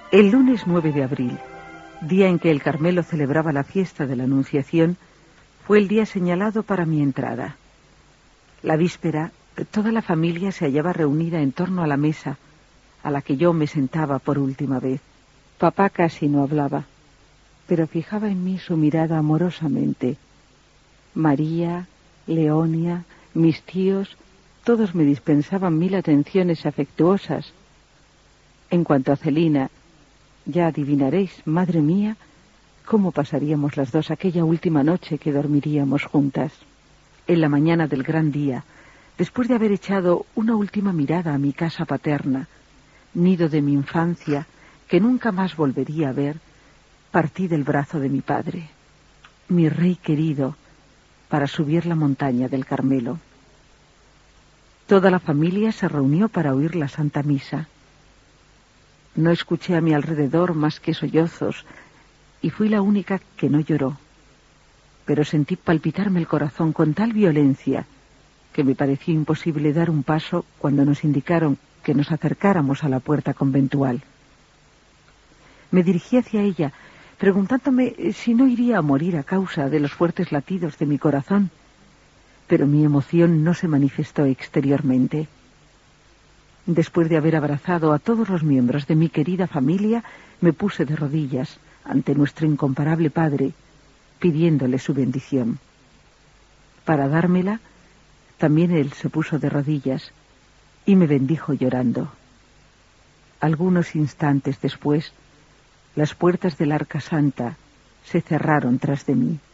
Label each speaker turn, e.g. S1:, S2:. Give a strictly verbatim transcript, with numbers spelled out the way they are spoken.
S1: El lunes nueve de abril, día en que el Carmelo celebraba la fiesta de la Anunciación, fue el día señalado para mi entrada. La víspera, toda la familia se hallaba reunida en torno a la mesa, a la que yo me sentaba por última vez. Papá casi no hablaba, pero fijaba en mí su mirada amorosamente. María, Leonia, mis tíos, todos me dispensaban mil atenciones afectuosas. En cuanto a Celina, ya adivinaréis, madre mía, cómo pasaríamos las dos aquella última noche que dormiríamos juntas. En la mañana del gran día, después de haber echado una última mirada a mi casa paterna, nido de mi infancia, que nunca más volvería a ver, partí del brazo de mi padre, mi rey querido, para subir la montaña del Carmelo. Toda la familia se reunió para oír la Santa Misa. No escuché a mi alrededor más que sollozos, y fui la única que no lloró. Pero sentí palpitarme el corazón con tal violencia que me pareció imposible dar un paso cuando nos indicaron que nos acercáramos a la puerta conventual. Me dirigí hacia ella, preguntándome si no iría a morir a causa de los fuertes latidos de mi corazón, pero mi emoción no se manifestó exteriormente. Después de haber abrazado a todos los miembros de mi querida familia, me puse de rodillas ante nuestro incomparable Padre, pidiéndole su bendición. Para dármela, también él se puso de rodillas y me bendijo llorando. Algunos instantes después, las puertas del Arca Santa se cerraron tras de mí.